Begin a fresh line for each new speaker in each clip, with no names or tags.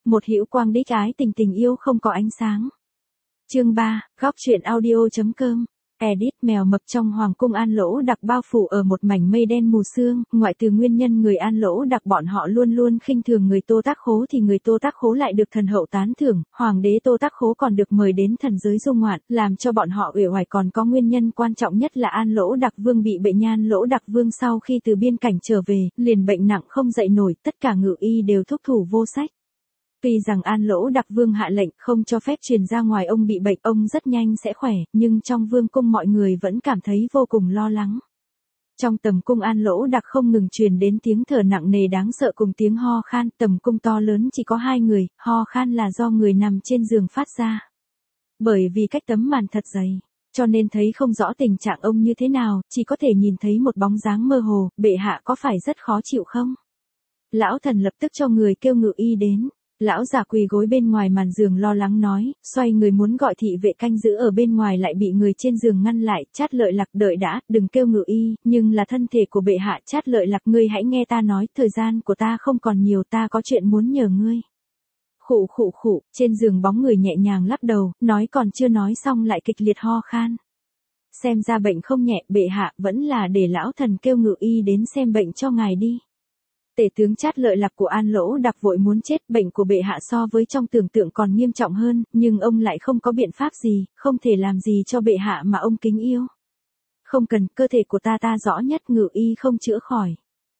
một hữu quang đích ái tình tình yêu không có ánh sáng. Chương 3, góc truyện audio.com. Edit. Mèo mập trong hoàng cung An Lỗ Đặc bao phủ ở một mảnh mây đen mù sương, ngoại trừ nguyên nhân người An Lỗ Đặc bọn họ luôn luôn khinh thường người Tô Tác Khố thì người Tô Tác Khố lại được thần hậu tán thưởng, hoàng đế Tô Tác Khố còn được mời đến thần giới du ngoạn, làm cho bọn họ uể oải còn có nguyên nhân quan trọng nhất là An Lỗ Đặc Vương bị bệnh. An Lỗ Đặc Vương sau khi từ biên cảnh trở về, liền bệnh nặng không dậy nổi, tất cả ngự y đều thúc thủ vô sách. Tuy rằng An Lỗ Đặc Vương hạ lệnh không cho phép truyền ra ngoài ông bị bệnh, ông rất nhanh sẽ khỏe, nhưng trong vương cung mọi người vẫn cảm thấy vô cùng lo lắng. Trong tầm cung An Lỗ Đặc không ngừng truyền đến tiếng thở nặng nề đáng sợ cùng tiếng ho khan, tầm cung to lớn chỉ có 2 người, ho khan là do người nằm trên giường phát ra. Bởi vì cách tấm màn thật dày, cho nên thấy không rõ tình trạng ông như thế nào, chỉ có thể nhìn thấy một bóng dáng mơ hồ. Bệ hạ có phải rất khó chịu không? Lão thần lập tức cho người kêu ngự y đến. Lão già quỳ gối bên ngoài màn giường lo lắng nói, xoay người muốn gọi thị vệ canh giữ ở bên ngoài lại bị người trên giường ngăn lại. Chát Lợi Lạc, đợi đã, đừng kêu ngự y, nhưng là thân thể của bệ hạ. Chát Lợi Lạc, ngươi hãy nghe ta nói, thời gian của ta không còn nhiều, ta có chuyện muốn nhờ ngươi. Khụ khụ khụ, trên giường bóng người nhẹ nhàng lắc đầu, nói còn chưa nói xong lại kịch liệt ho khan. Xem ra bệnh không nhẹ, bệ hạ, vẫn là để lão thần kêu ngự y đến xem bệnh cho ngài đi. Tể tướng Chát Lợi Lạc của An Lỗ Đặc vội muốn chết, bệnh của bệ hạ so với trong tưởng tượng còn nghiêm trọng hơn, nhưng ông lại không có biện pháp gì, không thể làm gì cho bệ hạ mà ông kính yêu. Không cần, cơ thể của ta rõ nhất, ngự y không chữa khỏi.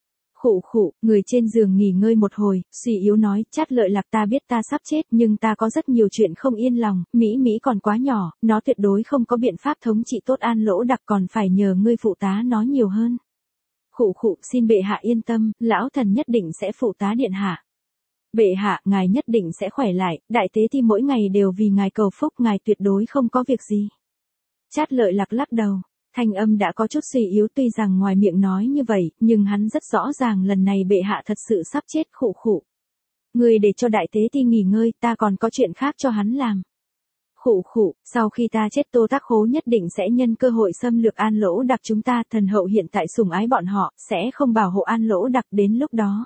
Khụ khụ, người trên giường nghỉ ngơi một hồi, suy yếu nói, Chát Lợi Lạc, ta biết ta sắp chết nhưng ta có rất nhiều chuyện không yên lòng, Mỹ còn quá nhỏ, nó tuyệt đối không có biện pháp thống trị tốt An Lỗ Đặc, còn phải nhờ ngươi phụ tá nó nhiều hơn. Khụ khụ, xin bệ hạ yên tâm, lão thần nhất định sẽ phụ tá điện hạ. Bệ hạ, ngài nhất định sẽ khỏe lại, đại tế thi mỗi ngày đều vì ngài cầu phúc, ngài tuyệt đối không có việc gì. Chát Lợi Lạc lắc đầu, thanh âm đã có chút suy yếu, tuy rằng ngoài miệng nói như vậy, nhưng hắn rất rõ ràng lần này bệ hạ thật sự sắp chết. Khụ khụ. Người để cho đại tế thi nghỉ ngơi, ta còn có chuyện khác cho hắn làm. Khụ khụ, sau khi ta chết Tô Tác Khố nhất định sẽ nhân cơ hội xâm lược An Lỗ Đặc chúng ta, thần hậu hiện tại sủng ái bọn họ, sẽ không bảo hộ An Lỗ Đặc đến lúc đó.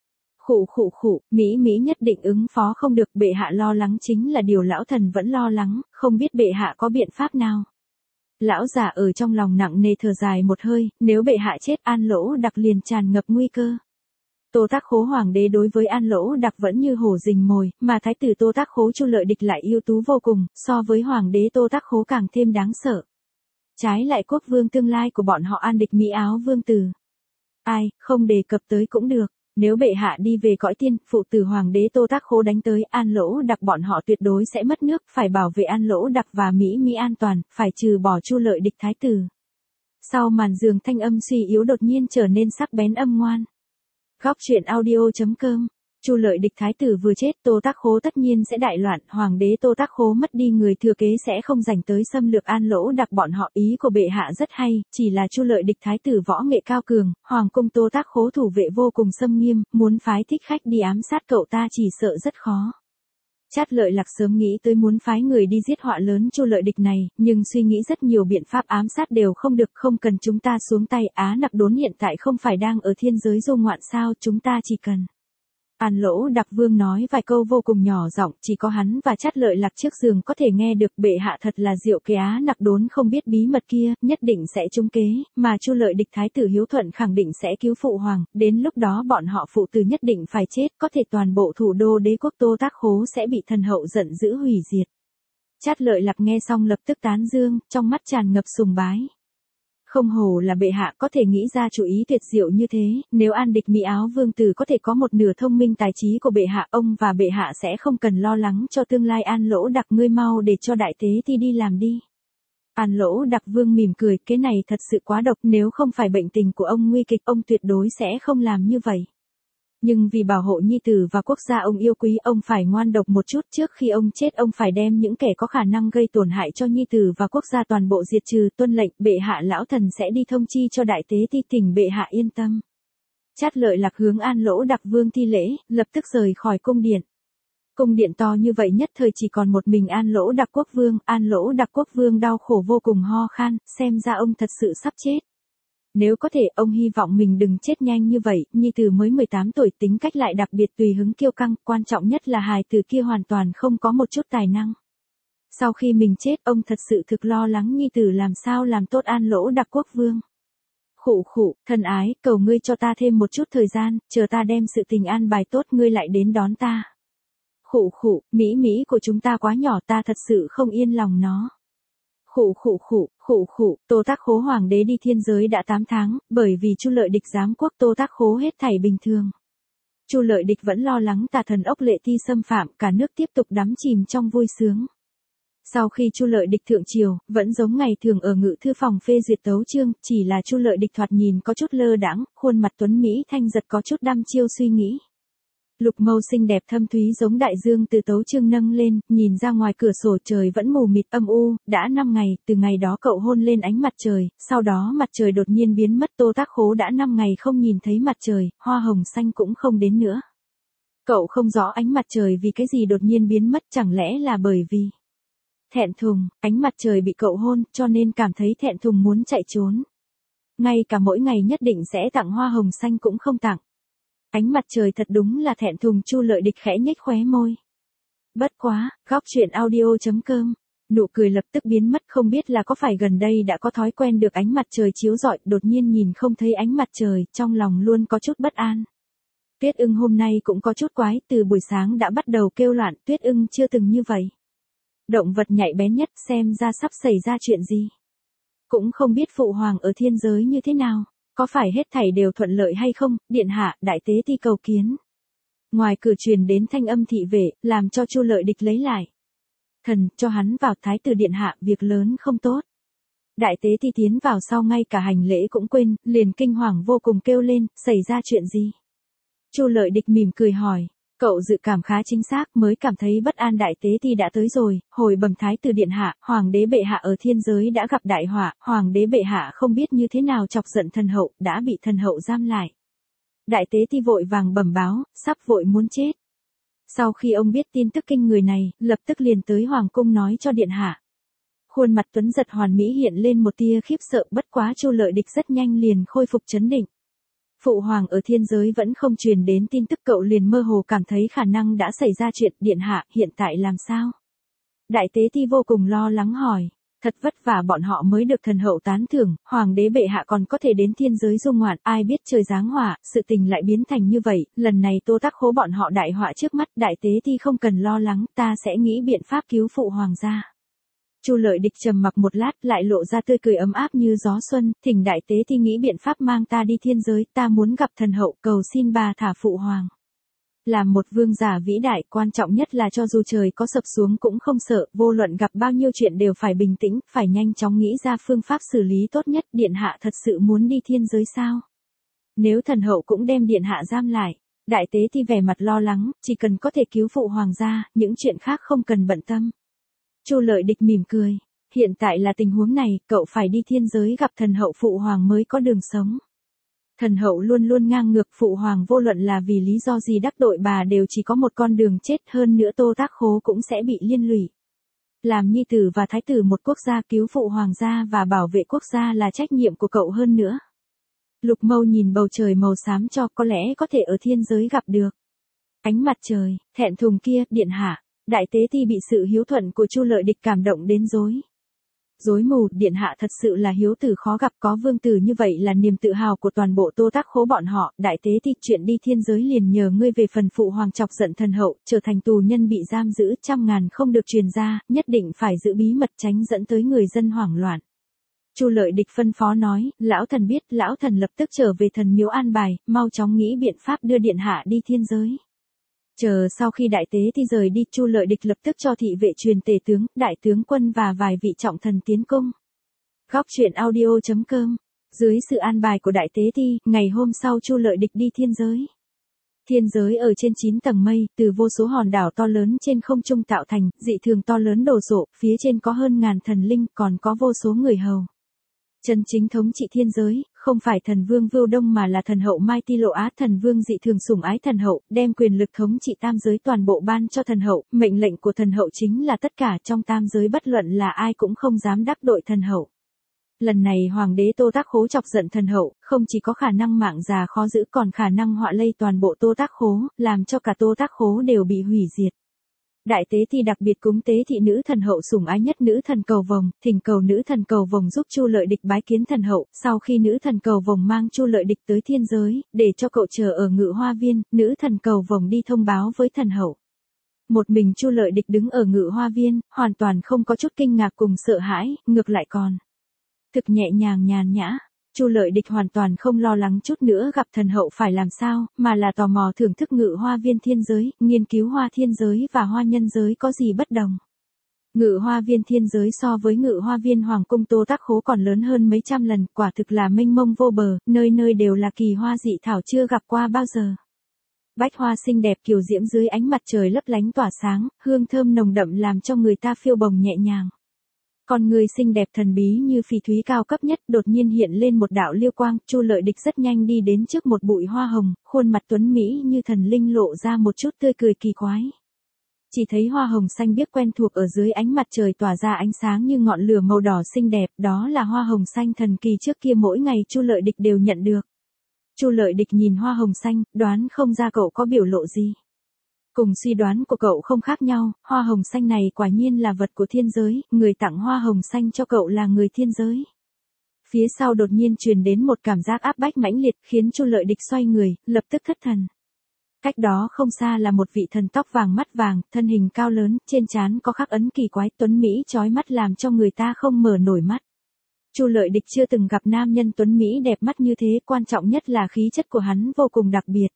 Khụ khụ khụ, Mỹ nhất định ứng phó không được, bệ hạ lo lắng chính là điều lão thần vẫn lo lắng, không biết bệ hạ có biện pháp nào. Lão già ở trong lòng nặng nề thở dài một hơi, nếu bệ hạ chết An Lỗ Đặc liền tràn ngập nguy cơ. Tô Tác Khố hoàng đế đối với An Lỗ Đặc vẫn như hổ rình mồi, mà thái tử Tô Tác Khố Chu Lợi Địch lại ưu tú vô cùng, so với hoàng đế Tô Tác Khố càng thêm đáng sợ. Trái lại quốc vương tương lai của bọn họ An Địch Mỹ Áo Vương Tử. Ai, không đề cập tới cũng được, nếu bệ hạ đi về cõi tiên, phụ tử hoàng đế Tô Tác Khố đánh tới An Lỗ Đặc bọn họ tuyệt đối sẽ mất nước, phải bảo vệ An Lỗ Đặc và Mỹ an toàn, phải trừ bỏ Chu Lợi Địch thái tử. Sau màn giường thanh âm suy yếu đột nhiên trở nên sắc bén âm ngoan. Góc truyện audio.com. Chu Lợi Địch thái tử vừa chết, Tô Tác Khố tất nhiên sẽ đại loạn, hoàng đế Tô Tác Khố mất đi người thừa kế sẽ không rảnh tới xâm lược An Lỗ Đặc bọn họ. Ý của bệ hạ rất hay, chỉ là Chu Lợi Địch thái tử võ nghệ cao cường, hoàng cung Tô Tác Khố thủ vệ vô cùng xâm nghiêm, muốn phái thích khách đi ám sát cậu ta chỉ sợ rất khó. Chát Lợi Lạc sớm nghĩ tới muốn phái người đi giết họa lớn Chu Lợi Địch này, nhưng suy nghĩ rất nhiều biện pháp ám sát đều không được, không cần chúng ta xuống tay. Á Nặc Đốn hiện tại không phải đang ở thiên giới du ngoạn sao, chúng ta chỉ cần. An Lỗ Đặc Vương nói vài câu vô cùng nhỏ giọng, chỉ có hắn và Chát Lợi Lạc trước giường có thể nghe được. Bệ hạ thật là diệu kế, Á Nặc Đốn không biết bí mật kia, nhất định sẽ trúng kế, mà Chu Lợi Địch thái tử hiếu thuận khẳng định sẽ cứu phụ hoàng, đến lúc đó bọn họ phụ tử nhất định phải chết, có thể toàn bộ thủ đô đế quốc Tô Tác Khố sẽ bị thần hậu giận dữ hủy diệt. Chát Lợi Lạc nghe xong lập tức tán dương, trong mắt tràn ngập sùng bái. Không hổ là bệ hạ có thể nghĩ ra chủ ý tuyệt diệu như thế, nếu An Địch Mỹ Áo Vương Tử có thể có một nửa thông minh tài trí của bệ hạ, ông và bệ hạ sẽ không cần lo lắng cho tương lai An Lỗ Đặc, ngươi mau để cho đại tế thi đi làm đi. An Lỗ Đặc Vương mỉm cười, cái này thật sự quá độc, nếu không phải bệnh tình của ông nguy kịch, ông tuyệt đối sẽ không làm như vậy. Nhưng vì bảo hộ nhi tử và quốc gia ông yêu quý, ông phải ngoan độc một chút, trước khi ông chết ông phải đem những kẻ có khả năng gây tổn hại cho nhi tử và quốc gia toàn bộ diệt trừ. Tuân lệnh, bệ hạ, lão thần sẽ đi thông chi cho đại tế thi, thỉnh bệ hạ yên tâm. Chát Lợi Lạc hướng An Lỗ Đặc Vương thi lễ, lập tức rời khỏi cung điện. Cung điện to như vậy nhất thời chỉ còn một mình An Lỗ Đặc Quốc Vương. An Lỗ Đặc Quốc Vương đau khổ vô cùng ho khan, xem ra ông thật sự sắp chết. Nếu có thể ông hy vọng mình đừng chết nhanh như vậy, nhi tử mới 18 tuổi tính cách lại đặc biệt tùy hứng kiêu căng, quan trọng nhất là hài tử kia hoàn toàn không có một chút tài năng. Sau khi mình chết, ông thật sự thực lo lắng nhi tử làm sao làm tốt An Lỗ Đặc quốc vương. Khụ khụ, thân ái, cầu ngươi cho ta thêm một chút thời gian, chờ ta đem sự tình an bài tốt ngươi lại đến đón ta. Khụ khụ, Mỹ Mỹ của chúng ta quá nhỏ ta thật sự không yên lòng nó. Khụ khụ khụ, khụ khụ, Tô Tác Khố hoàng đế đi thiên giới đã 8 tháng, bởi vì Chu Lợi Địch giám quốc Tô Tác Khố hết thảy bình thường. Chu Lợi Địch vẫn lo lắng tà thần ốc Lệ Ti xâm phạm, cả nước tiếp tục đắm chìm trong vui sướng. Sau khi Chu Lợi Địch thượng triều, vẫn giống ngày thường ở ngự thư phòng phê duyệt tấu chương, chỉ là Chu Lợi Địch thoạt nhìn có chút lơ đãng, khuôn mặt tuấn mỹ thanh giật có chút đăm chiêu suy nghĩ. Lục mâu xinh đẹp thâm thúy giống đại dương từ tấu chương nâng lên, nhìn ra ngoài cửa sổ trời vẫn mù mịt âm u, đã 5 ngày, từ ngày đó cậu hôn lên ánh mặt trời, sau đó mặt trời đột nhiên biến mất. Tô Tác Khố đã 5 ngày không nhìn thấy mặt trời, hoa hồng xanh cũng không đến nữa. Cậu không rõ ánh mặt trời vì cái gì đột nhiên biến mất, chẳng lẽ là bởi vì thẹn thùng, ánh mặt trời bị cậu hôn, cho nên cảm thấy thẹn thùng muốn chạy trốn. Ngay cả mỗi ngày nhất định sẽ tặng hoa hồng xanh cũng không tặng. Ánh mặt trời thật đúng là thẹn thùng. Chu Lợi Địch khẽ nhếch khóe môi. Bất quá, góc chuyện audio.com. Nụ cười lập tức biến mất, không biết là có phải gần đây đã có thói quen được ánh mặt trời chiếu rọi, đột nhiên nhìn không thấy ánh mặt trời, trong lòng luôn có chút bất an. Tuyết Ưng hôm nay cũng có chút quái, từ buổi sáng đã bắt đầu kêu loạn, Tuyết Ưng chưa từng như vậy. Động vật nhạy bén nhất, xem ra sắp xảy ra chuyện gì. Cũng không biết phụ hoàng ở thiên giới như thế nào. Có phải hết thảy đều thuận lợi hay không, điện hạ, đại tế ti cầu kiến. Ngoài cửa truyền đến thanh âm thị vệ, làm cho Chu Lợi Địch lấy lại. Thần, cho hắn vào. Thái tử điện hạ, việc lớn không tốt. Đại tế ti tiến vào sau ngay cả hành lễ cũng quên, liền kinh hoàng vô cùng kêu lên, xảy ra chuyện gì? Chu Lợi Địch mỉm cười hỏi. Cậu dự cảm khá chính xác, mới cảm thấy bất an. Đại tế ti đã tới rồi, hồi bẩm thái tử điện hạ, hoàng đế bệ hạ ở thiên giới đã gặp đại họa, hoàng đế bệ hạ không biết như thế nào chọc giận thần hậu, đã bị thần hậu giam lại. Đại tế ti vội vàng bẩm báo, sắp vội muốn chết. Sau khi ông biết tin tức kinh người này, lập tức liền tới hoàng cung nói cho điện hạ. Khuôn mặt tuấn giật hoàn mỹ hiện lên một tia khiếp sợ, bất quá Chu Lợi Địch rất nhanh liền khôi phục trấn định. Phụ hoàng ở thiên giới vẫn không truyền đến tin tức, cậu liền mơ hồ cảm thấy khả năng đã xảy ra chuyện. Điện hạ, hiện tại làm sao? Đại tế ti vô cùng lo lắng hỏi. Thật vất vả bọn họ mới được thần hậu tán thưởng, hoàng đế bệ hạ còn có thể đến thiên giới du ngoạn, ai biết trời giáng họa, sự tình lại biến thành như vậy, lần này Tô Tác Khố bọn họ đại họa trước mắt. Đại tế ti không cần lo lắng, ta sẽ nghĩ biện pháp cứu phụ hoàng gia. Chu Lợi Địch trầm mặc một lát, lại lộ ra tươi cười ấm áp như gió xuân, thỉnh đại tế ti nghĩ biện pháp mang ta đi thiên giới, ta muốn gặp thần hậu, cầu xin bà thả phụ hoàng. Làm một vương giả vĩ đại, quan trọng nhất là cho dù trời có sập xuống cũng không sợ, vô luận gặp bao nhiêu chuyện đều phải bình tĩnh, phải nhanh chóng nghĩ ra phương pháp xử lý tốt nhất. Điện hạ thật sự muốn đi thiên giới sao? Nếu thần hậu cũng đem điện hạ giam lại, đại tế ti vẻ mặt lo lắng, chỉ cần có thể cứu phụ hoàng gia, những chuyện khác không cần bận tâm. Chu Lợi Địch mỉm cười. Hiện tại là tình huống này, cậu phải đi thiên giới gặp thần hậu phụ hoàng mới có đường sống. Thần hậu luôn luôn ngang ngược, phụ hoàng vô luận là vì lý do gì đắc tội bà đều chỉ có một con đường chết, hơn nữa Tô Tác Khố cũng sẽ bị liên lụy. Làm nhi tử và thái tử một quốc gia, cứu phụ hoàng gia và bảo vệ quốc gia là trách nhiệm của cậu hơn nữa. Lục mâu nhìn bầu trời màu xám cho, có lẽ có thể ở thiên giới gặp được ánh mặt trời. Thẹn thùng kia, điện hạ. Đại tế ti bị sự hiếu thuận của Chu Lợi Địch cảm động đến rối mù. Điện hạ thật sự là hiếu tử khó gặp, có vương tử như vậy là niềm tự hào của toàn bộ Tô Tác Khố bọn họ. Đại tế ti, chuyện đi thiên giới liền nhờ ngươi. Về phần phụ hoàng chọc giận thần hậu, trở thành tù nhân bị giam giữ, 100.000 không được truyền ra, nhất định phải giữ bí mật, tránh dẫn tới người dân hoảng loạn. Chu Lợi Địch phân phó nói, lão thần biết. Lão thần lập tức trở về thần miếu an bài, mau chóng nghĩ biện pháp đưa điện hạ đi thiên giới. Chờ sau khi đại tế ti rời đi, Chu Lợi Địch lập tức cho thị vệ truyền tể tướng, đại tướng quân và vài vị trọng thần tiến cung. Góc chuyện audio.com. Dưới sự an bài của đại tế ti, ngày hôm sau Chu Lợi Địch đi thiên giới. Thiên giới ở trên 9 tầng mây, từ vô số hòn đảo to lớn trên không trung tạo thành, dị thường to lớn đồ sộ, phía trên có hơn ngàn thần linh, còn có vô số người hầu. Chân chính thống trị thiên giới, không phải thần vương Vưu Đông mà là thần hậu Mai Ti Lộ Á. Thần vương dị thường sủng ái thần hậu, đem quyền lực thống trị tam giới toàn bộ ban cho thần hậu, mệnh lệnh của thần hậu chính là tất cả, trong tam giới bất luận là ai cũng không dám đắc tội thần hậu. lần này hoàng đế Tô Tác Khố chọc giận thần hậu, không chỉ có khả năng mạng già khó giữ còn khả năng họa lây toàn bộ Tô Tác Khố, làm cho cả Tô Tác Khố đều bị hủy diệt. Đại tế thì đặc biệt cúng tế thị nữ thần hậu sủng ái nhất nữ thần cầu vồng, thỉnh cầu nữ thần cầu vồng giúp Chu Lợi Địch bái kiến thần hậu, sau khi nữ thần cầu vồng mang Chu Lợi Địch tới thiên giới, để cho cậu chờ ở Ngự Hoa Viên, nữ thần cầu vồng đi thông báo với thần hậu. Một mình Chu Lợi Địch đứng ở Ngự Hoa Viên, hoàn toàn không có chút kinh ngạc cùng sợ hãi, ngược lại còn thực nhẹ nhàng nhàn nhã. Chu Lợi Địch hoàn toàn không lo lắng chút nữa gặp thần hậu phải làm sao, mà là tò mò thưởng thức Ngự Hoa Viên thiên giới, nghiên cứu hoa thiên giới và hoa nhân giới có gì bất đồng. Ngự Hoa Viên thiên giới so với Ngự Hoa Viên Hoàng cung Tô Tác Khố còn lớn hơn mấy trăm lần, quả thực là mênh mông vô bờ, nơi nơi đều là kỳ hoa dị thảo chưa gặp qua bao giờ. Bách hoa xinh đẹp kiều diễm dưới ánh mặt trời lấp lánh tỏa sáng, hương thơm nồng đậm làm cho người ta phiêu bồng nhẹ nhàng. Con người xinh đẹp thần bí như phỉ thúy cao cấp nhất đột nhiên hiện lên một đạo liêu quang, Chu Lợi Địch rất nhanh đi đến trước một bụi hoa hồng, khuôn mặt tuấn mỹ như thần linh lộ ra một chút tươi cười kỳ quái. Chỉ thấy hoa hồng xanh biếc quen thuộc ở dưới ánh mặt trời tỏa ra ánh sáng như ngọn lửa màu đỏ xinh đẹp, đó là hoa hồng xanh thần kỳ trước kia mỗi ngày Chu Lợi Địch đều nhận được. Chu Lợi Địch nhìn hoa hồng xanh, đoán không ra cậu có biểu lộ gì. Cùng suy đoán của cậu không khác nhau, hoa hồng xanh này quả nhiên là vật của thiên giới, người tặng hoa hồng xanh cho cậu là người thiên giới. Phía sau đột nhiên truyền đến một cảm giác áp bách mãnh liệt khiến Chu Lợi Địch xoay người, lập tức thất thần. Cách đó không xa là một vị thần tóc vàng mắt vàng, thân hình cao lớn, trên trán có khắc ấn kỳ quái tuấn mỹ chói mắt làm cho người ta không mở nổi mắt. Chu Lợi Địch chưa từng gặp nam nhân tuấn mỹ đẹp mắt như thế, quan trọng nhất là khí chất của hắn vô cùng đặc biệt.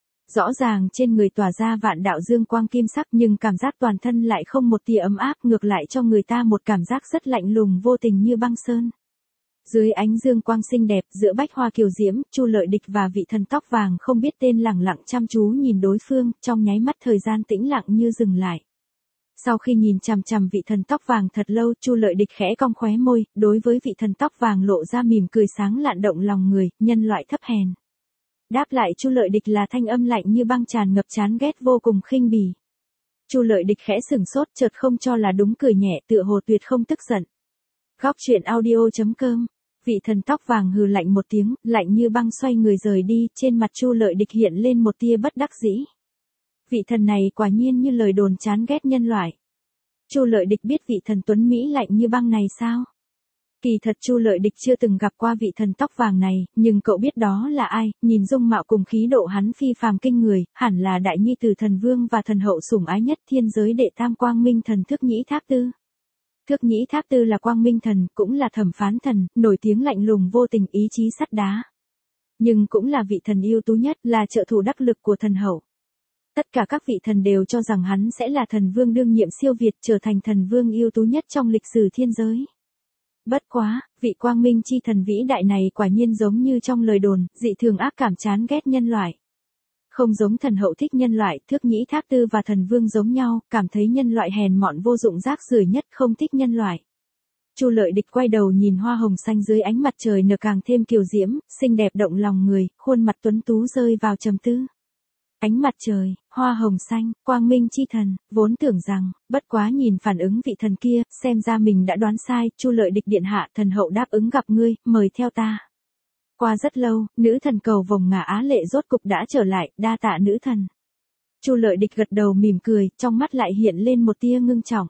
Rõ ràng trên người tỏa ra vạn đạo dương quang kim sắc nhưng cảm giác toàn thân lại không một tia ấm áp, ngược lại cho người ta một cảm giác rất lạnh lùng vô tình như băng sơn. Dưới ánh dương quang xinh đẹp giữa bách hoa kiều diễm, Chu Lợi Địch và vị thần tóc vàng không biết tên lẳng lặng chăm chú nhìn đối phương, trong nháy mắt thời gian tĩnh lặng như dừng lại. Sau khi nhìn chằm chằm vị thần tóc vàng thật lâu, Chu Lợi Địch khẽ cong khóe môi, đối với vị thần tóc vàng lộ ra mỉm cười sáng lạn động lòng người, nhân loại thấp hèn. Đáp lại Chu Lợi Địch là thanh âm lạnh như băng tràn ngập chán ghét vô cùng khinh bỉ. Chu Lợi Địch khẽ sửng sốt, chợt không cho là đúng cười nhẹ, tựa hồ tuyệt không tức giận. Góc truyện audio.com. Vị thần tóc vàng hừ lạnh một tiếng, lạnh như băng xoay người rời đi, trên mặt Chu Lợi Địch hiện lên một tia bất đắc dĩ. Vị thần này quả nhiên như lời đồn chán ghét nhân loại. Chu Lợi Địch biết vị thần tuấn mỹ lạnh như băng này sao? Kỳ thật Chu Lợi Địch chưa từng gặp qua vị thần tóc vàng này, nhưng cậu biết đó là ai, nhìn dung mạo cùng khí độ hắn phi phàm kinh người, hẳn là đại nhi tử thần vương và thần hậu sủng ái nhất thiên giới đệ tam quang minh thần Thước Nhĩ Tháp Tư. Thước Nhĩ Tháp Tư là quang minh thần, cũng là thẩm phán thần, nổi tiếng lạnh lùng vô tình ý chí sắt đá. Nhưng cũng là vị thần ưu tú nhất, là trợ thủ đắc lực của thần hậu. Tất cả các vị thần đều cho rằng hắn sẽ là thần vương đương nhiệm siêu việt, trở thành thần vương ưu tú nhất trong lịch sử thiên giới. Bất quá, vị quang minh chi thần vĩ đại này quả nhiên giống như trong lời đồn, dị thường ác cảm chán ghét nhân loại. Không giống thần hậu thích nhân loại, Thước Nhĩ Tháp Tư và thần vương giống nhau, cảm thấy nhân loại hèn mọn vô dụng rác rưởi nhất, không thích nhân loại. Chu Lợi Địch quay đầu nhìn hoa hồng xanh dưới ánh mặt trời nở càng thêm kiều diễm, xinh đẹp động lòng người, khuôn mặt tuấn tú rơi vào trầm tư. Ánh mặt trời, hoa hồng xanh, quang minh chi thần, vốn tưởng rằng, bất quá nhìn phản ứng vị thần kia, xem ra mình đã đoán sai, Chu Lợi Địch điện hạ, thần hậu đáp ứng gặp ngươi, mời theo ta. Qua rất lâu, nữ thần cầu vồng Ngả Á Lệ rốt cục đã trở lại, đa tạ nữ thần. Chu Lợi Địch gật đầu mỉm cười, trong mắt lại hiện lên một tia ngưng trọng.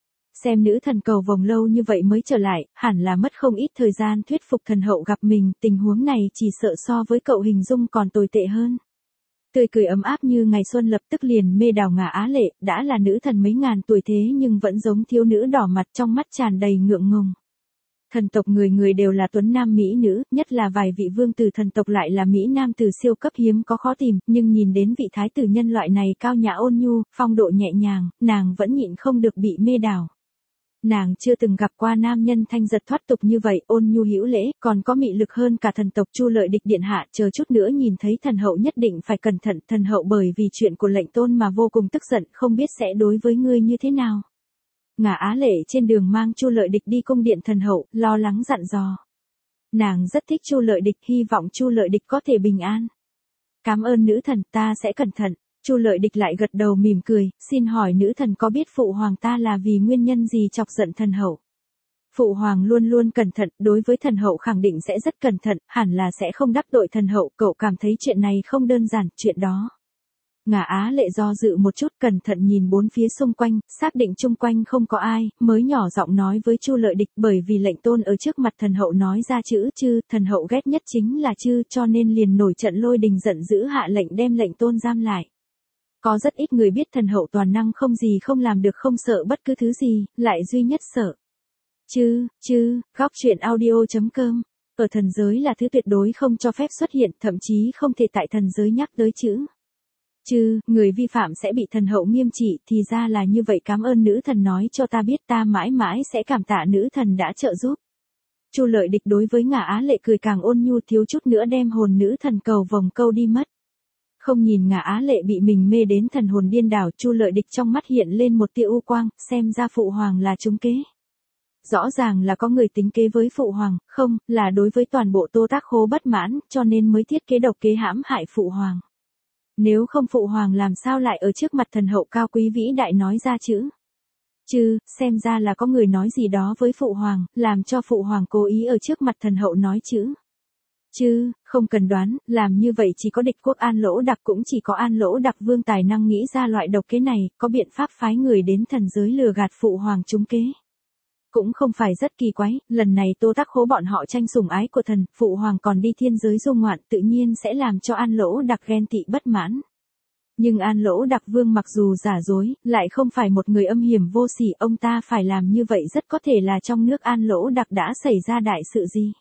Xem nữ thần cầu vồng lâu như vậy mới trở lại, hẳn là mất không ít thời gian thuyết phục thần hậu gặp mình, tình huống này chỉ sợ so với cậu hình dung còn tồi tệ hơn. Tươi cười ấm áp như ngày xuân lập tức liền mê đảo Ngả Á Lệ, đã là nữ thần mấy ngàn tuổi thế nhưng vẫn giống thiếu nữ đỏ mặt trong mắt tràn đầy ngượng ngùng. Thần tộc người người đều là tuấn nam mỹ nữ, nhất là vài vị vương tử thần tộc lại là mỹ nam tử siêu cấp hiếm có khó tìm, nhưng nhìn đến vị thái tử nhân loại này cao nhã ôn nhu, phong độ nhẹ nhàng, nàng vẫn nhịn không được bị mê đảo. Nàng chưa từng gặp qua nam nhân thanh giật thoát tục như vậy, ôn nhu hữu lễ, còn có mị lực hơn cả thần tộc. Chu Lợi Địch điện hạ, chờ chút nữa nhìn thấy thần hậu nhất định phải cẩn thận, thần hậu bởi vì chuyện của lệnh tôn mà vô cùng tức giận, không biết sẽ đối với ngươi như thế nào. Ngả Á Lệ trên đường mang Chu Lợi Địch đi cung điện thần hậu, lo lắng dặn dò. Nàng rất thích Chu Lợi Địch, hy vọng Chu Lợi Địch có thể bình an. Cảm ơn nữ thần, ta sẽ cẩn thận. Chu Lợi Địch lại gật đầu mỉm cười, xin hỏi nữ thần có biết phụ hoàng ta là vì nguyên nhân gì chọc giận thần hậu? Phụ hoàng luôn luôn cẩn thận, đối với thần hậu khẳng định sẽ rất cẩn thận, hẳn là sẽ không đắc tội thần hậu, cậu cảm thấy chuyện này không đơn giản, chuyện đó. Ngả Á Lệ do dự một chút, cẩn thận nhìn bốn phía xung quanh, xác định chung quanh không có ai, mới nhỏ giọng nói với Chu Lợi Địch, bởi vì lệnh tôn ở trước mặt thần hậu nói ra chữ chư, thần hậu ghét nhất chính là chư, cho nên liền nổi trận lôi đình giận dữ hạ lệnh đem lệnh tôn giam lại. Có rất ít người biết thần hậu toàn năng không gì không làm được, không sợ bất cứ thứ gì, lại duy nhất sợ chư, góc truyện audio.com. Ở thần giới là thứ tuyệt đối không cho phép xuất hiện, thậm chí không thể tại thần giới nhắc tới chữ chư, người vi phạm sẽ bị thần hậu nghiêm trị, thì ra là như vậy, cảm ơn nữ thần nói cho ta biết, ta mãi mãi sẽ cảm tạ nữ thần đã trợ giúp. Chu Lợi Địch đối với Ngả Á Lệ cười càng ôn nhu, thiếu chút nữa đem hồn nữ thần cầu vòng câu đi mất. Không nhìn Ngả Á Lệ bị mình mê đến thần hồn điên đảo, Chu Lợi Địch trong mắt hiện lên một tia u quang, xem ra phụ hoàng là trúng kế. Rõ ràng là có người tính kế với phụ hoàng, không, là đối với toàn bộ Tô Tác Khố bất mãn, cho nên mới thiết kế độc kế hãm hại phụ hoàng. Nếu không phụ hoàng làm sao lại ở trước mặt thần hậu cao quý vĩ đại nói ra chữ chư, xem ra là có người nói gì đó với phụ hoàng, làm cho phụ hoàng cố ý ở trước mặt thần hậu nói chữ chư, không cần đoán, làm như vậy chỉ có địch quốc An Lỗ Đặc, cũng chỉ có An Lỗ Đặc vương tài năng nghĩ ra loại độc kế này, có biện pháp phái người đến thần giới lừa gạt phụ hoàng trúng kế. Cũng không phải rất kỳ quái, lần này Tô Tác Khố bọn họ tranh sủng ái của thần, phụ hoàng còn đi thiên giới du ngoạn, tự nhiên sẽ làm cho An Lỗ Đặc ghen tị bất mãn. Nhưng An Lỗ Đặc vương mặc dù giả dối, lại không phải một người âm hiểm vô sỉ, ông ta phải làm như vậy rất có thể là trong nước An Lỗ Đặc đã xảy ra đại sự gì.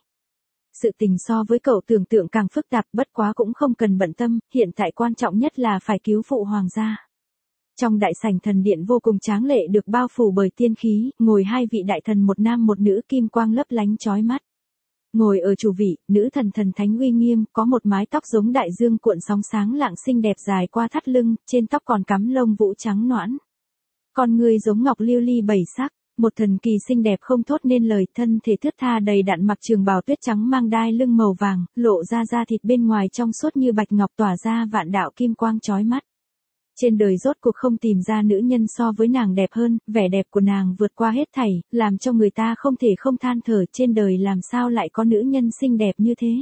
Sự tình so với cậu tưởng tượng càng phức tạp, bất quá cũng không cần bận tâm, hiện tại quan trọng nhất là phải cứu phụ hoàng gia. Trong đại sảnh thần điện vô cùng tráng lệ được bao phủ bởi tiên khí, ngồi hai vị đại thần một nam một nữ, kim quang lấp lánh chói mắt. Ngồi ở chủ vị, nữ thần thần thánh uy nghiêm, có một mái tóc giống đại dương cuộn sóng sáng lạng xinh đẹp dài qua thắt lưng, trên tóc còn cắm lông vũ trắng nõn. Con người giống ngọc liêu ly bảy sắc, một thần kỳ xinh đẹp không thốt nên lời, thân thể thướt tha đầy đặn, mặc trường bào tuyết trắng mang đai lưng màu vàng, lộ ra da thịt bên ngoài trong suốt như bạch ngọc, tỏa ra vạn đạo kim quang chói mắt. Trên đời rốt cuộc không tìm ra nữ nhân so với nàng đẹp hơn, vẻ đẹp của nàng vượt qua hết thảy, làm cho người ta không thể không than thở, trên đời làm sao lại có nữ nhân xinh đẹp như thế.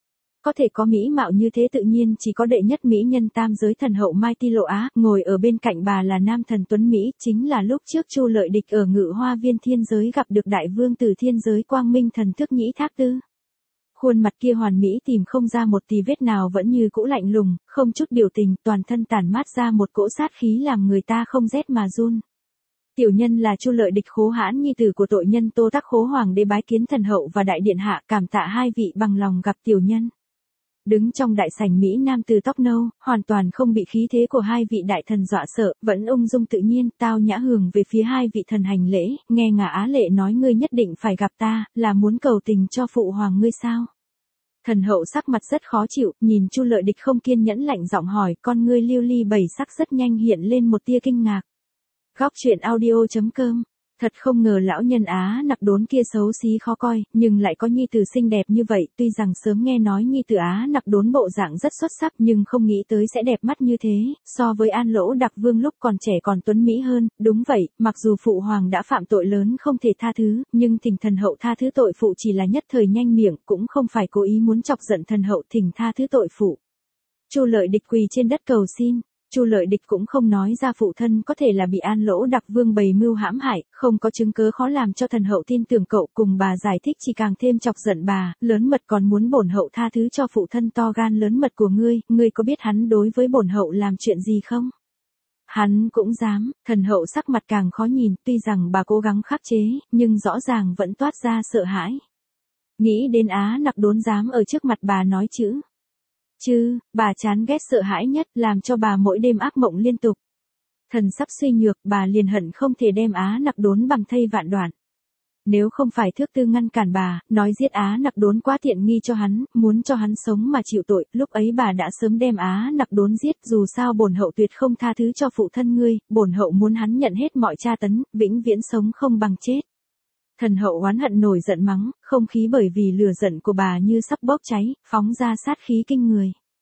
Có thể có mỹ mạo như thế tự nhiên chỉ có đệ nhất mỹ nhân tam giới thần hậu Mai Ti Lộ Á, ngồi ở bên cạnh bà là nam thần tuấn Mỹ, chính là lúc trước Chu Lợi Địch ở Ngự Hoa Viên thiên giới gặp được đại vương từ thiên giới Quang Minh thần Thức Nhĩ Thác Tư. Khuôn mặt kia hoàn mỹ tìm không ra một tì vết nào, vẫn như cũ lạnh lùng, không chút biểu tình, toàn thân tản mát ra một cỗ sát khí làm người ta không rét mà run. Tiểu nhân là Chu Lợi Địch, Khố Hãn nhi tử của tội nhân Tô Tác Khố, hoàng đế bái kiến thần hậu và đại điện hạ, cảm tạ hai vị bằng lòng gặp tiểu nhân. Đứng trong đại sảnh mỹ nam từ tóc nâu, hoàn toàn không bị khí thế của hai vị đại thần dọa sợ, vẫn ung dung tự nhiên, tao nhã hướng về phía hai vị thần hành lễ, nghe Ngả Á Lệ nói ngươi nhất định phải gặp ta, là muốn cầu tình cho phụ hoàng ngươi sao? Thần hậu sắc mặt rất khó chịu, nhìn Chu Lợi Địch không kiên nhẫn lạnh giọng hỏi, con ngươi liêu ly bảy sắc rất nhanh hiện lên một tia kinh ngạc. Góc truyện audio.com. Thật không ngờ lão nhân Á Nặc Đốn kia xấu xí khó coi, nhưng lại có nhi tử xinh đẹp như vậy, tuy rằng sớm nghe nói nhi tử Á Nặc Đốn bộ dạng rất xuất sắc, nhưng không nghĩ tới sẽ đẹp mắt như thế, so với An Lỗ Đặc vương lúc còn trẻ còn tuấn mỹ hơn. Đúng vậy, mặc dù phụ hoàng đã phạm tội lớn không thể tha thứ, nhưng thỉnh thần hậu tha thứ tội phụ chỉ là nhất thời nhanh miệng, cũng không phải cố ý muốn chọc giận thần hậu, thỉnh tha thứ tội phụ. Chu Lợi Địch quỳ trên đất cầu xin. Chu Lợi Địch cũng không nói ra phụ thân có thể là bị An Lỗ Đặc vương bày mưu hãm hại, không có chứng cứ khó làm cho thần hậu tin tưởng cậu, cùng bà giải thích chỉ càng thêm chọc giận bà, lớn mật còn muốn bổn hậu tha thứ cho phụ thân to gan lớn mật của ngươi có biết hắn đối với bổn hậu làm chuyện gì không? Hắn cũng dám, thần hậu sắc mặt càng khó nhìn, tuy rằng bà cố gắng khắc chế, nhưng rõ ràng vẫn toát ra sợ hãi. Nghĩ đến Á Nặc Đốn dám ở trước mặt bà nói chữ chư, bà chán ghét sợ hãi nhất, làm cho bà mỗi đêm ác mộng liên tục. Thần sắp suy nhược, bà liền hận không thể đem Á Nặc Đốn bằng thây vạn đoạn. Nếu không phải Thước Tư ngăn cản bà, nói giết Á Nặc Đốn quá tiện nghi cho hắn, muốn cho hắn sống mà chịu tội, lúc ấy bà đã sớm đem Á Nặc Đốn giết, dù sao bổn hậu tuyệt không tha thứ cho phụ thân ngươi, bổn hậu muốn hắn nhận hết mọi tra tấn, vĩnh viễn sống không bằng chết. Thần hậu oán hận nổi giận mắng, không khí bởi vì lửa giận của bà như sắp bốc cháy, phóng ra sát khí kinh người.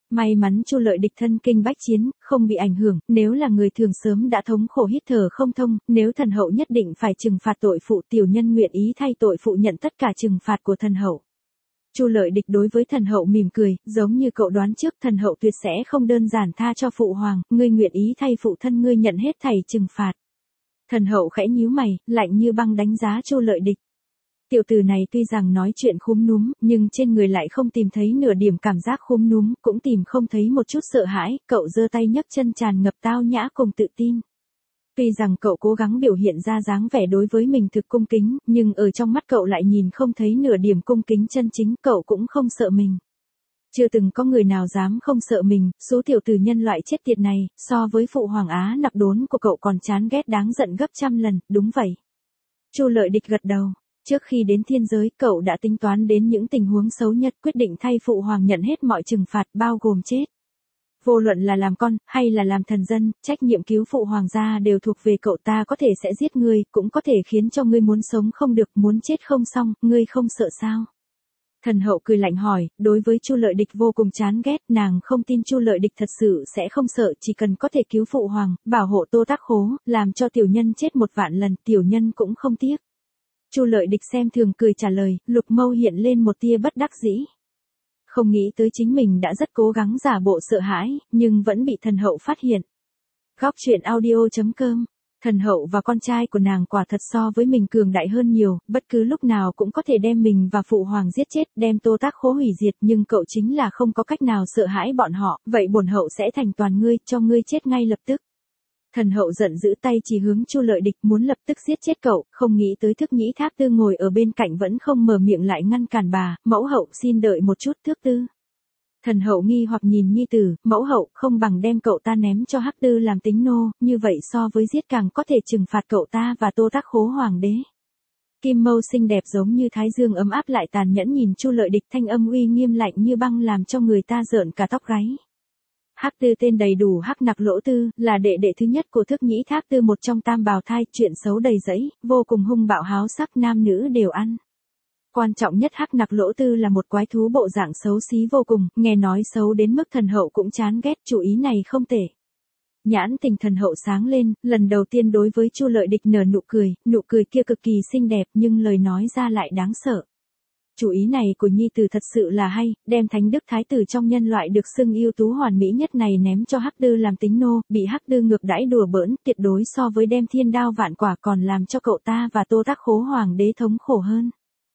May mắn Chu Lợi Địch thân kinh bách chiến, không bị ảnh hưởng, nếu là người thường sớm đã thống khổ hít thở không thông, nếu thần hậu nhất định phải trừng phạt tội phụ, tiểu nhân nguyện ý thay tội phụ nhận tất cả trừng phạt của thần hậu. Chu Lợi Địch đối với thần hậu mỉm cười, giống như cậu đoán trước, thần hậu tuyệt sẽ không đơn giản tha cho phụ hoàng, ngươi nguyện ý thay phụ thân ngươi nhận hết thảy trừng phạt. Thần hậu khẽ nhíu mày, lạnh như băng đánh giá Chu Lợi Địch. Tiểu tử này tuy rằng nói chuyện khúm núm, nhưng trên người lại không tìm thấy nửa điểm cảm giác khúm núm, cũng tìm không thấy một chút sợ hãi, cậu giơ tay nhấc chân tràn ngập tao nhã cùng tự tin. Tuy rằng cậu cố gắng biểu hiện ra dáng vẻ đối với mình thực cung kính, nhưng ở trong mắt cậu lại nhìn không thấy nửa điểm cung kính chân chính, cậu cũng không sợ mình. Chưa từng có người nào dám không sợ mình, số tiểu tử nhân loại chết tiệt này, so với phụ hoàng Á nặc đốn của cậu còn chán ghét đáng giận gấp trăm lần, đúng vậy. Chu Lợi Địch gật đầu. Trước khi đến thiên giới, cậu đã tính toán đến những tình huống xấu nhất, quyết định thay phụ hoàng nhận hết mọi trừng phạt, bao gồm chết. Vô luận là làm con, hay là làm thần dân, trách nhiệm cứu phụ hoàng gia đều thuộc về cậu, ta có thể sẽ giết ngươi, cũng có thể khiến cho ngươi muốn sống không được, muốn chết không xong, ngươi không sợ sao? Thần hậu cười lạnh hỏi, đối với Chu Lợi Địch vô cùng chán ghét, nàng không tin Chu Lợi Địch thật sự sẽ không sợ, chỉ cần có thể cứu phụ hoàng, bảo hộ Tô Tác Khố, làm cho tiểu nhân chết 1.000.000 lần, tiểu nhân cũng không tiếc. Chu Lợi Địch xem thường cười trả lời, lục mâu hiện lên một tia bất đắc dĩ. Không nghĩ tới chính mình đã rất cố gắng giả bộ sợ hãi, nhưng vẫn bị thần hậu phát hiện. Góc truyện audio.com. Thần hậu và con trai của nàng quả thật so với mình cường đại hơn nhiều, bất cứ lúc nào cũng có thể đem mình và phụ hoàng giết chết, đem Tô Tác Khố hủy diệt, nhưng cậu chính là không có cách nào sợ hãi bọn họ, vậy bổn hậu sẽ thành toàn ngươi, cho ngươi chết ngay lập tức. Thần hậu giận dữ tay chỉ hướng Chu Lợi Địch muốn lập tức giết chết cậu, không nghĩ tới Thức Nhĩ Thác Tư ngồi ở bên cạnh vẫn không mở miệng lại ngăn cản bà, mẫu hậu xin đợi một chút Thước Tư. Thần hậu nghi hoặc nhìn nhi tử, mẫu hậu không bằng đem cậu ta ném cho Hắc Tư làm tính nô, như vậy so với giết càng có thể trừng phạt cậu ta và Tô Tác Khố hoàng đế. Kim mâu xinh đẹp giống như thái dương ấm áp lại tàn nhẫn nhìn Chu Lợi Địch, thanh âm uy nghiêm lạnh như băng làm cho người ta rợn cả tóc gáy. Hắc Tư tên đầy đủ Hắc Nặc Lỗ Tư, là đệ đệ thứ nhất của Thức Nhĩ Thác Tư, một trong tam bào thai, chuyện xấu đầy rẫy, vô cùng hung bạo háo sắc, nam nữ đều ăn. Quan trọng nhất Hắc Nặc Lỗ Tư là một quái thú bộ dạng xấu xí vô cùng, nghe nói xấu đến mức thần hậu cũng chán ghét, chủ ý này không tệ. Nhãn tình thần hậu sáng lên, lần đầu tiên đối với Chu Lợi Địch nở nụ cười kia cực kỳ xinh đẹp nhưng lời nói ra lại đáng sợ. Chủ ý này của nhi tử thật sự là hay, đem thánh đức thái tử trong nhân loại được xưng ưu tú hoàn mỹ nhất này ném cho Hắc Tư làm tính nô, bị Hắc Tư ngược đãi đùa bỡn, tuyệt đối so với đem thiên đao vạn quả còn làm cho cậu ta và Tô Tác Khố hoàng đế thống khổ hơn.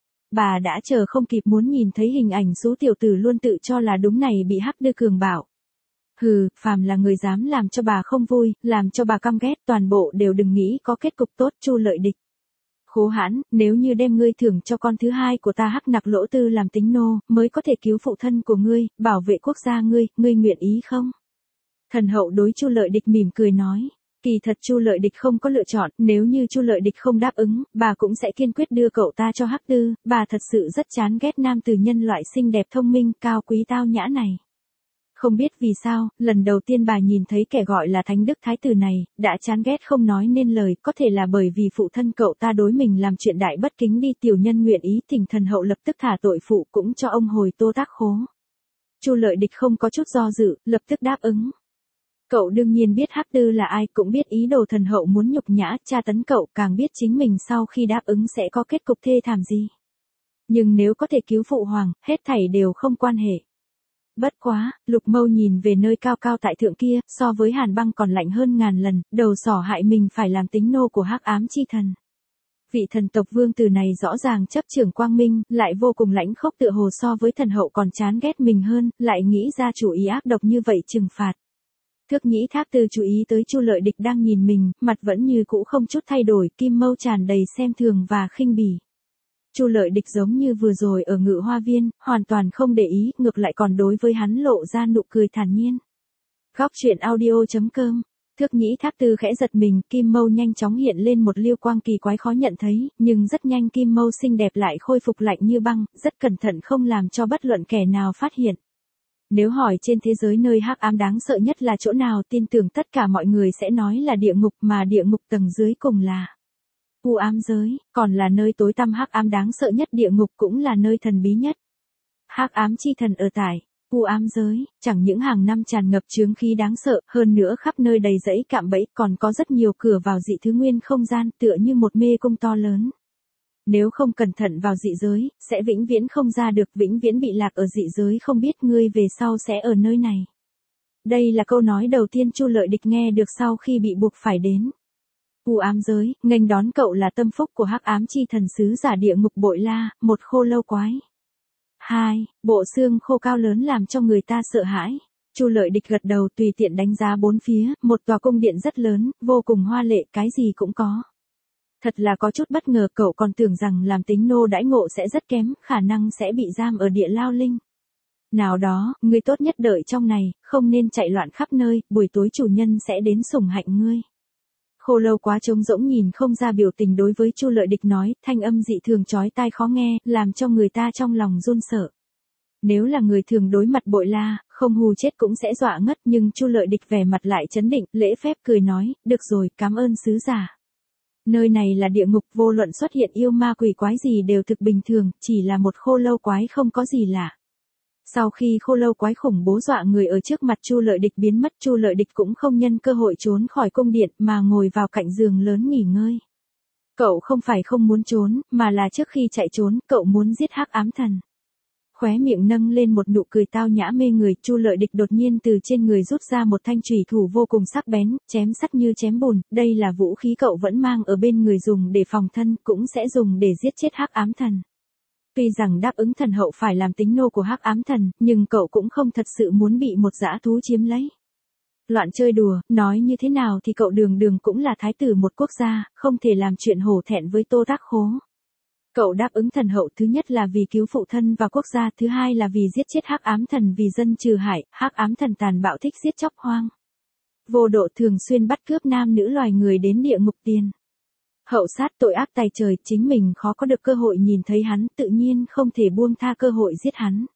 Bà đã chờ không kịp muốn nhìn thấy hình ảnh số tiểu tử luôn tự cho là đúng này bị Hắc Tư cường bạo. Hừ, phàm là người dám làm cho bà không vui, làm cho bà căm ghét, toàn bộ đều đừng nghĩ có kết cục tốt. Chu Lợi Địch. Khố hãn, nếu như đem ngươi thưởng cho con thứ hai của ta Hắc Nặc Lỗ Tư làm tính nô, mới có thể cứu phụ thân của ngươi, bảo vệ quốc gia ngươi nguyện ý không? Thần hậu đối Chu Lợi Địch mỉm cười nói. Kỳ thật Chu Lợi Địch không có lựa chọn, nếu như Chu Lợi Địch không đáp ứng, bà cũng sẽ kiên quyết đưa cậu ta cho Hắc Tư, bà thật sự rất chán ghét nam tử nhân loại xinh đẹp thông minh, cao quý tao nhã này. Không biết vì sao, lần đầu tiên bà nhìn thấy kẻ gọi là thánh đức thái tử này, đã chán ghét không nói nên lời, có thể là bởi vì phụ thân cậu ta đối mình làm chuyện đại bất kính đi, tiểu nhân nguyện ý thỉnh thần hậu lập tức thả tội phụ cũng cho ông hồi Tô Tác Khố. Chu Lợi Địch không có chút do dự, lập tức đáp ứng. Cậu đương nhiên biết Hắc Tư là ai, cũng biết ý đồ thần hậu muốn nhục nhã, tra tấn cậu, càng biết chính mình sau khi đáp ứng sẽ có kết cục thê thảm gì. Nhưng nếu có thể cứu phụ hoàng, hết thảy đều không quan hệ. Bất quá, Lục Mâu nhìn về nơi cao cao tại thượng kia, so với Hàn Băng còn lạnh hơn ngàn lần, đầu sỏ hại mình phải làm tính nô của Hắc Ám chi thần. Vị thần tộc vương tử này rõ ràng chấp trưởng quang minh, lại vô cùng lãnh khốc, tựa hồ so với thần hậu còn chán ghét mình hơn, lại nghĩ ra chủ ý ác độc như vậy trừng phạt. Thức Nhĩ Thác Tư chú ý tới Chu Lợi Địch đang nhìn mình, mặt vẫn như cũ không chút thay đổi, kim mâu tràn đầy xem thường và khinh bỉ. Chu Lợi Địch giống như vừa rồi ở Ngự Hoa Viên, hoàn toàn không để ý, ngược lại còn đối với hắn lộ ra nụ cười thản nhiên. Góc truyện audio.com. Thức Nhĩ Thác Tư khẽ giật mình, kim mâu nhanh chóng hiện lên một liêu quang kỳ quái khó nhận thấy, nhưng rất nhanh kim mâu xinh đẹp lại khôi phục lạnh như băng, rất cẩn thận không làm cho bất luận kẻ nào phát hiện. Nếu hỏi trên thế giới nơi hắc ám đáng sợ nhất là chỗ nào, tin tưởng tất cả mọi người sẽ nói là địa ngục, mà địa ngục tầng dưới cùng là u ám giới, còn là nơi tối tăm hắc ám đáng sợ nhất, địa ngục cũng là nơi thần bí nhất. Hắc ám chi thần ở tại U ám giới, chẳng những hàng năm tràn ngập chướng khí đáng sợ, hơn nữa khắp nơi đầy rẫy cạm bẫy, còn có rất nhiều cửa vào dị thứ nguyên không gian, tựa như một mê cung to lớn. Nếu không cẩn thận vào dị giới, sẽ vĩnh viễn không ra được, vĩnh viễn bị lạc ở dị giới, không biết ngươi về sau sẽ ở nơi này. Đây là câu nói đầu tiên Chu Lợi Địch nghe được sau khi bị buộc phải đến u ám giới. Nghênh đón cậu là tâm phúc của hắc ám chi thần sứ giả địa ngục Bội La, một khô lâu quái. 2. Bộ xương khô cao lớn làm cho người ta sợ hãi. Chu Lợi Địch gật đầu, tùy tiện đánh giá bốn phía, một tòa cung điện rất lớn, vô cùng hoa lệ, cái gì cũng có. Thật là có chút bất ngờ, cậu còn tưởng rằng làm tính nô đãi ngộ sẽ rất kém, khả năng sẽ bị giam ở địa lao linh. Nào đó, ngươi tốt nhất đợi trong này, không nên chạy loạn khắp nơi, buổi tối chủ nhân sẽ đến sủng hạnh ngươi. Khô lâu quá trống rỗng nhìn không ra biểu tình đối với Chu Lợi Địch nói, thanh âm dị thường chói tai khó nghe, làm cho người ta trong lòng run sợ. Nếu là người thường đối mặt Bội La, không hù chết cũng sẽ dọa ngất, nhưng Chu Lợi Địch vẻ mặt lại trấn định, lễ phép cười nói, được rồi, cảm ơn sứ giả. Nơi này là địa ngục, vô luận xuất hiện yêu ma quỷ quái gì đều thực bình thường, chỉ là một khô lâu quái không có gì lạ. Sau khi khô lâu quái khủng bố dọa người ở trước mặt Chu Lợi Địch biến mất, Chu Lợi Địch cũng không nhân cơ hội trốn khỏi cung điện mà ngồi vào cạnh giường lớn nghỉ ngơi. Cậu không phải không muốn trốn, mà là trước khi chạy trốn, cậu muốn giết hắc ám thần. Khóe miệng nâng lên một nụ cười tao nhã mê người, Chu Lợi Địch đột nhiên từ trên người rút ra một thanh chủy thủ vô cùng sắc bén, chém sắt như chém bùn, đây là vũ khí cậu vẫn mang ở bên người dùng để phòng thân, cũng sẽ dùng để giết chết hắc ám thần. Tuy rằng đáp ứng thần hậu phải làm tính nô của hắc ám thần, nhưng cậu cũng không thật sự muốn bị một dã thú chiếm lấy. Loạn chơi đùa, nói như thế nào thì cậu đường đường cũng là thái tử một quốc gia, không thể làm chuyện hổ thẹn với Tô Tác Khố. Cậu đáp ứng thần hậu thứ nhất là vì cứu phụ thân và quốc gia, thứ hai là vì giết chết hắc ám thần vì dân trừ hại, hắc ám thần tàn bạo thích giết chóc hoang. Vô độ thường xuyên bắt cướp nam nữ loài người đến địa ngục tiền. Hậu sát tội ác tày trời, chính mình khó có được cơ hội nhìn thấy hắn, tự nhiên không thể buông tha cơ hội giết hắn.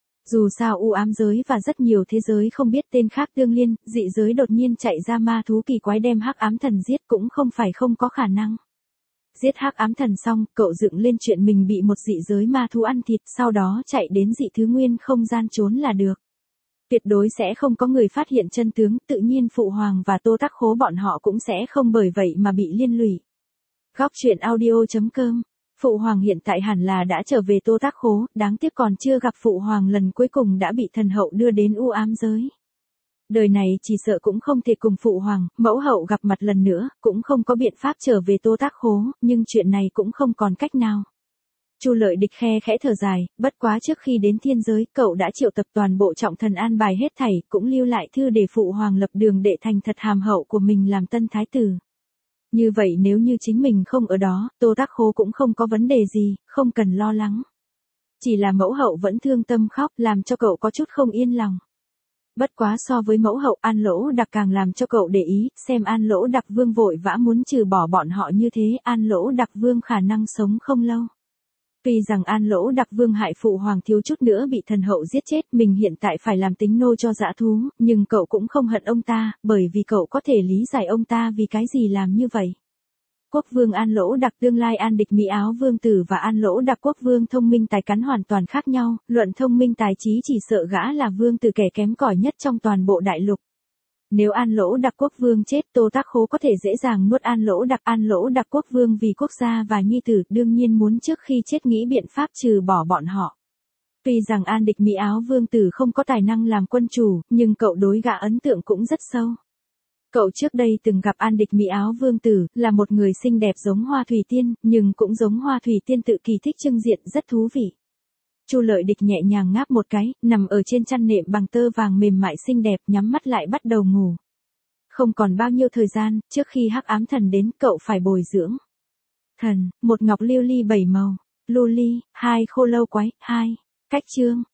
Dù sao u ám giới và rất nhiều thế giới không biết tên khác tương liên, dị giới đột nhiên chạy ra ma thú kỳ quái đem hắc ám thần giết cũng không phải không có khả năng. Giết hắc ám thần xong, cậu dựng lên chuyện mình bị một dị giới ma thú ăn thịt, sau đó chạy đến dị thứ nguyên không gian trốn là được. Tuyệt đối sẽ không có người phát hiện chân tướng, tự nhiên Phụ Hoàng và Tô Tác Khố bọn họ cũng sẽ không bởi vậy mà bị liên lụy. Góc truyện audio.com. Phụ Hoàng hiện tại hẳn là đã trở về Tô Tác Khố, đáng tiếc còn chưa gặp Phụ Hoàng lần cuối cùng đã bị thần hậu đưa đến u ám giới. Đời này chỉ sợ cũng không thể cùng Phụ Hoàng, mẫu hậu gặp mặt lần nữa, cũng không có biện pháp trở về Tô Tác Khố, nhưng chuyện này cũng không còn cách nào. Chu Lợi Địch khe khẽ thở dài, bất quá trước khi đến thiên giới, cậu đã triệu tập toàn bộ trọng thần an bài hết thảy, cũng lưu lại thư để Phụ Hoàng lập đường để thành thật hàm hậu của mình làm tân thái tử. Như vậy nếu như chính mình không ở đó, Tô Tác Khố cũng không có vấn đề gì, không cần lo lắng. Chỉ là mẫu hậu vẫn thương tâm khóc, làm cho cậu có chút không yên lòng. Bất quá so với mẫu hậu, An Lỗ Đặc càng làm cho cậu để ý, xem An Lỗ Đặc Vương vội vã muốn trừ bỏ bọn họ như thế, An Lỗ Đặc Vương khả năng sống không lâu. Tuy rằng An Lỗ Đặc Vương hại Phụ Hoàng thiếu chút nữa bị thần hậu giết chết, mình hiện tại phải làm tính nô cho dã thú, nhưng cậu cũng không hận ông ta, bởi vì cậu có thể lý giải ông ta vì cái gì làm như vậy. Quốc vương An Lỗ Đặc tương lai An Địch Mỹ Áo Vương Tử và An Lỗ Đặc Quốc vương thông minh tài cán hoàn toàn khác nhau, luận thông minh tài trí chỉ sợ gã là vương tử kẻ kém cỏi nhất trong toàn bộ đại lục. Nếu An Lỗ Đặc Quốc vương chết, Tô Tác Khố có thể dễ dàng nuốt An Lỗ Đặc Quốc vương vì quốc gia và nhi tử, đương nhiên muốn trước khi chết nghĩ biện pháp trừ bỏ bọn họ. Tuy rằng An Địch Mỹ Áo Vương Tử không có tài năng làm quân chủ, nhưng cậu đối gã ấn tượng cũng rất sâu. Cậu trước đây từng gặp An Địch Mỹ Áo Vương Tử, là một người xinh đẹp giống Hoa Thủy Tiên, nhưng cũng giống Hoa Thủy Tiên tự kỳ thích trưng diện, rất thú vị. Chu Lợi Địch nhẹ nhàng ngáp một cái, nằm ở trên chăn nệm bằng tơ vàng mềm mại xinh đẹp, nhắm mắt lại bắt đầu ngủ. Không còn bao nhiêu thời gian, trước khi hắc ám thần đến, cậu phải bồi dưỡng. Thần, một ngọc lưu ly 7 màu, lưu ly, 2 khô lâu quái, 2. Cách chương.